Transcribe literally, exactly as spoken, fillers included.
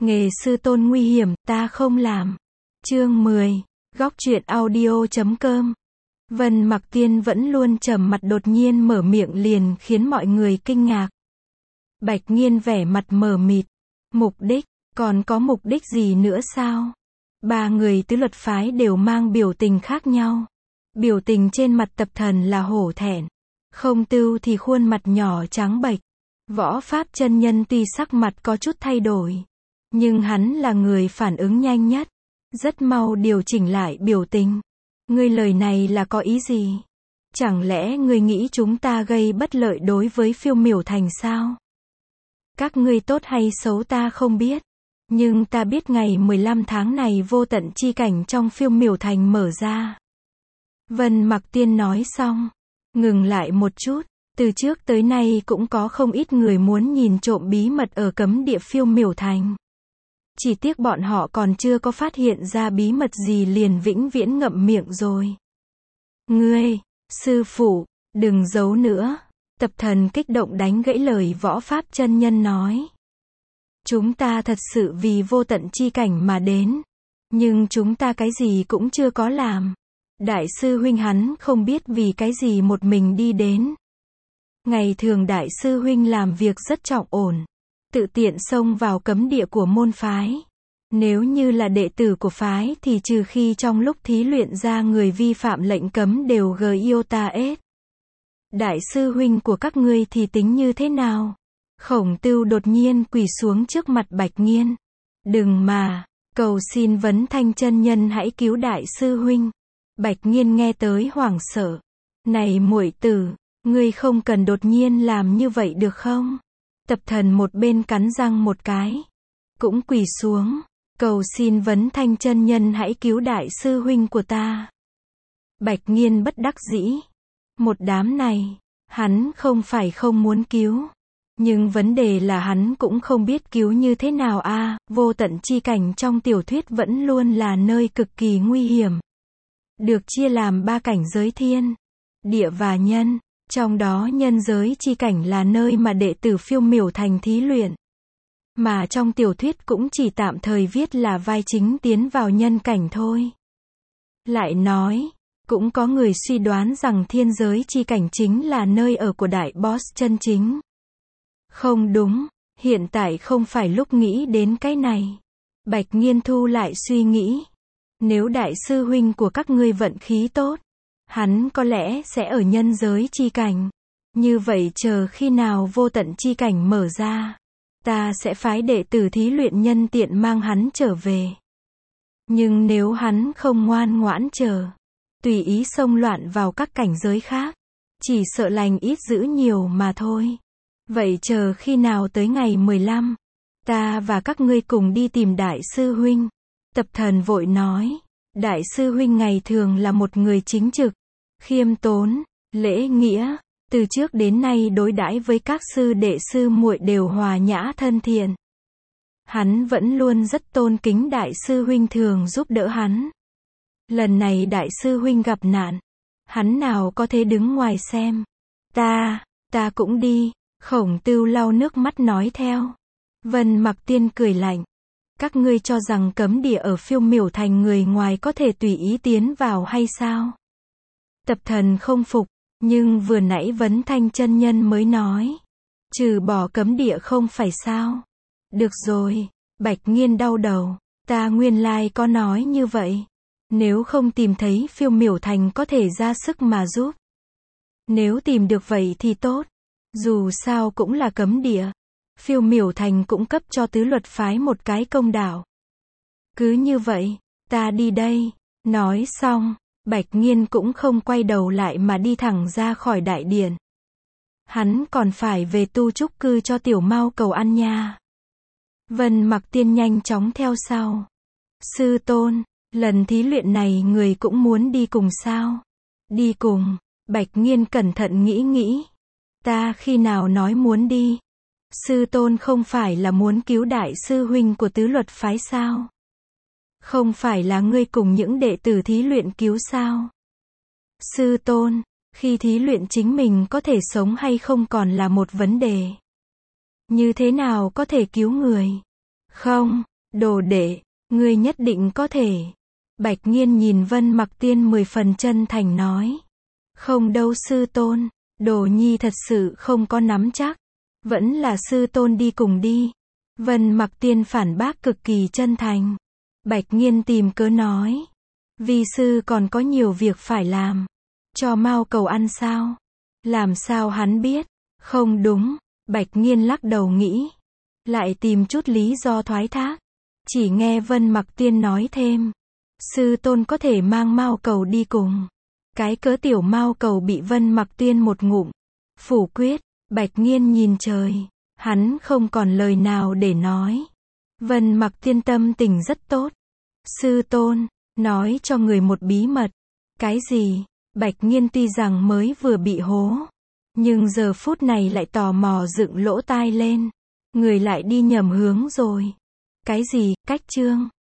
Nghề sư tôn nguy hiểm, ta không làm. Chương mười. Góc truyện audio chấm com. Vân Mặc Tiên vẫn luôn trầm mặt đột nhiên mở miệng liền khiến mọi người kinh ngạc. Bạch Nghiên vẻ mặt mờ mịt. Mục đích, còn có mục đích gì nữa sao? Ba người tứ luật phái đều mang biểu tình khác nhau. Biểu tình trên mặt Tập Thần là hổ thẹn. Không Tưu thì khuôn mặt nhỏ trắng bệch. Võ Pháp chân nhân tuy sắc mặt có chút thay đổi, nhưng hắn là người phản ứng nhanh nhất, rất mau điều chỉnh lại biểu tình. Ngươi lời này là có ý gì? Chẳng lẽ ngươi nghĩ chúng ta gây bất lợi đối với Phiêu Miểu Thành sao? Các ngươi tốt hay xấu ta không biết, nhưng ta biết ngày mười lăm tháng này vô tận chi cảnh trong Phiêu Miểu Thành mở ra. Vân Mặc Tiên nói xong, ngừng lại một chút. Từ trước tới nay cũng có không ít người muốn nhìn trộm bí mật ở cấm địa Phiêu Miểu Thành. Chỉ tiếc bọn họ còn chưa có phát hiện ra bí mật gì liền vĩnh viễn ngậm miệng rồi. Ngươi, sư phụ, đừng giấu nữa. Tập Thần kích động đánh gãy lời Võ Pháp chân nhân nói. Chúng ta thật sự vì vô tận chi cảnh mà đến. Nhưng chúng ta cái gì cũng chưa có làm. Đại sư huynh hắn không biết vì cái gì một mình đi đến. Ngày thường đại sư huynh làm việc rất trọng ổn, tự tiện xông vào cấm địa của môn phái. Nếu như là đệ tử của phái thì trừ khi trong lúc thí luyện ra người vi phạm lệnh cấm đều gờ yêu ta ết. Đại sư huynh của các ngươi thì tính như thế nào? Khổng Tưu đột nhiên quỳ xuống trước mặt Bạch Nghiên. Đừng mà, cầu xin Vấn Thanh chân nhân hãy cứu đại sư huynh. Bạch Nghiên nghe tới hoảng sợ. Này muội tử, ngươi không cần đột nhiên làm như vậy được không? Tập Thần một bên cắn răng một cái, cũng quỳ xuống, cầu xin Vấn Thanh chân nhân hãy cứu đại sư huynh của ta. Bạch Nghiên bất đắc dĩ. Một đám này, hắn không phải không muốn cứu, nhưng vấn đề là hắn cũng không biết cứu như thế nào a. À, vô tận chi cảnh trong tiểu thuyết vẫn luôn là nơi cực kỳ nguy hiểm. Được chia làm ba cảnh giới thiên, địa và nhân. Trong đó nhân giới chi cảnh là nơi mà đệ tử Phiêu Miểu Thành thí luyện. Mà trong tiểu thuyết cũng chỉ tạm thời viết là vai chính tiến vào nhân cảnh thôi. Lại nói, cũng có người suy đoán rằng thiên giới chi cảnh chính là nơi ở của đại boss chân chính. Không đúng, hiện tại không phải lúc nghĩ đến cái này. Bạch Nghiên thu lại suy nghĩ. Nếu đại sư huynh của các ngươi vận khí tốt, hắn có lẽ sẽ ở nhân giới chi cảnh. Như vậy chờ khi nào vô tận chi cảnh mở ra, ta sẽ phái đệ tử thí luyện nhân tiện mang hắn trở về. Nhưng nếu hắn không ngoan ngoãn chờ, tùy ý xông loạn vào các cảnh giới khác, chỉ sợ lành ít dữ nhiều mà thôi. Vậy chờ khi nào tới ngày mười lăm, ta và các ngươi cùng đi tìm đại sư huynh. Tập Thần vội nói, đại sư huynh ngày thường là một người chính trực, khiêm tốn, lễ nghĩa, từ trước đến nay đối đãi với các sư đệ sư muội đều hòa nhã thân thiện. Hắn vẫn luôn rất tôn kính đại sư huynh thường giúp đỡ hắn. Lần này đại sư huynh gặp nạn, hắn nào có thể đứng ngoài xem. Ta, ta cũng đi. Khổng Tưu lau nước mắt nói theo. Vân Mặc Tiên cười lạnh. Các ngươi cho rằng cấm địa ở Phiêu Miểu Thành người ngoài có thể tùy ý tiến vào hay sao? Tập Thần không phục, nhưng vừa nãy Vấn Thanh chân nhân mới nói, trừ bỏ cấm địa không phải sao? Được rồi, Bạch Nghiên đau đầu, ta nguyên lai có nói như vậy. Nếu không tìm thấy Phiêu Miểu Thành có thể ra sức mà giúp. Nếu tìm được vậy thì tốt, dù sao cũng là cấm địa. Phiêu Miểu Thành cũng cấp cho tứ luật phái một cái công đạo. Cứ như vậy, ta đi đây. Nói xong, Bạch Nghiên cũng không quay đầu lại mà đi thẳng ra khỏi đại điện. Hắn còn phải về tu trúc cư cho tiểu Mao cầu ăn nha. Vân Mặc Tiên nhanh chóng theo sau. Sư tôn, lần thí luyện này người cũng muốn đi cùng sao? Đi cùng. Bạch Nghiên cẩn thận nghĩ nghĩ. Ta khi nào nói muốn đi? Sư tôn không phải là muốn cứu đại sư huynh của tứ luật phái sao? Không phải là ngươi cùng những đệ tử thí luyện cứu sao? Sư tôn, khi thí luyện chính mình có thể sống hay không còn là một vấn đề. Như thế nào có thể cứu người? Không, Đồ đệ, ngươi nhất định có thể. Bạch Nghiên nhìn Vân Mặc Tiên mười phần chân thành nói. Không đâu sư tôn, Đồ nhi thật sự không có nắm chắc. Vẫn là sư tôn đi cùng đi. Vân Mặc Tiên phản bác cực kỳ chân thành. Bạch Nghiên tìm cớ nói. Vi sư còn có nhiều việc phải làm. Cho Mao Cầu ăn sao? Làm sao hắn biết? Không đúng. Bạch Nghiên lắc đầu nghĩ. Lại tìm chút lý do thoái thác. Chỉ nghe Vân Mặc Tiên nói thêm. Sư tôn có thể mang Mao Cầu đi cùng. Cái cớ tiểu Mao Cầu bị Vân Mặc Tiên một ngụm phủ quyết. Bạch Nghiên nhìn trời. Hắn không còn lời nào để nói. Vân Mặc Tiên tâm tình rất tốt. Sư tôn, nói cho người một bí mật. Cái gì? Bạch Nghiên tuy rằng mới vừa bị hố, nhưng giờ phút này lại tò mò dựng lỗ tai lên. Người lại đi nhầm hướng rồi. Cái gì? Cách chương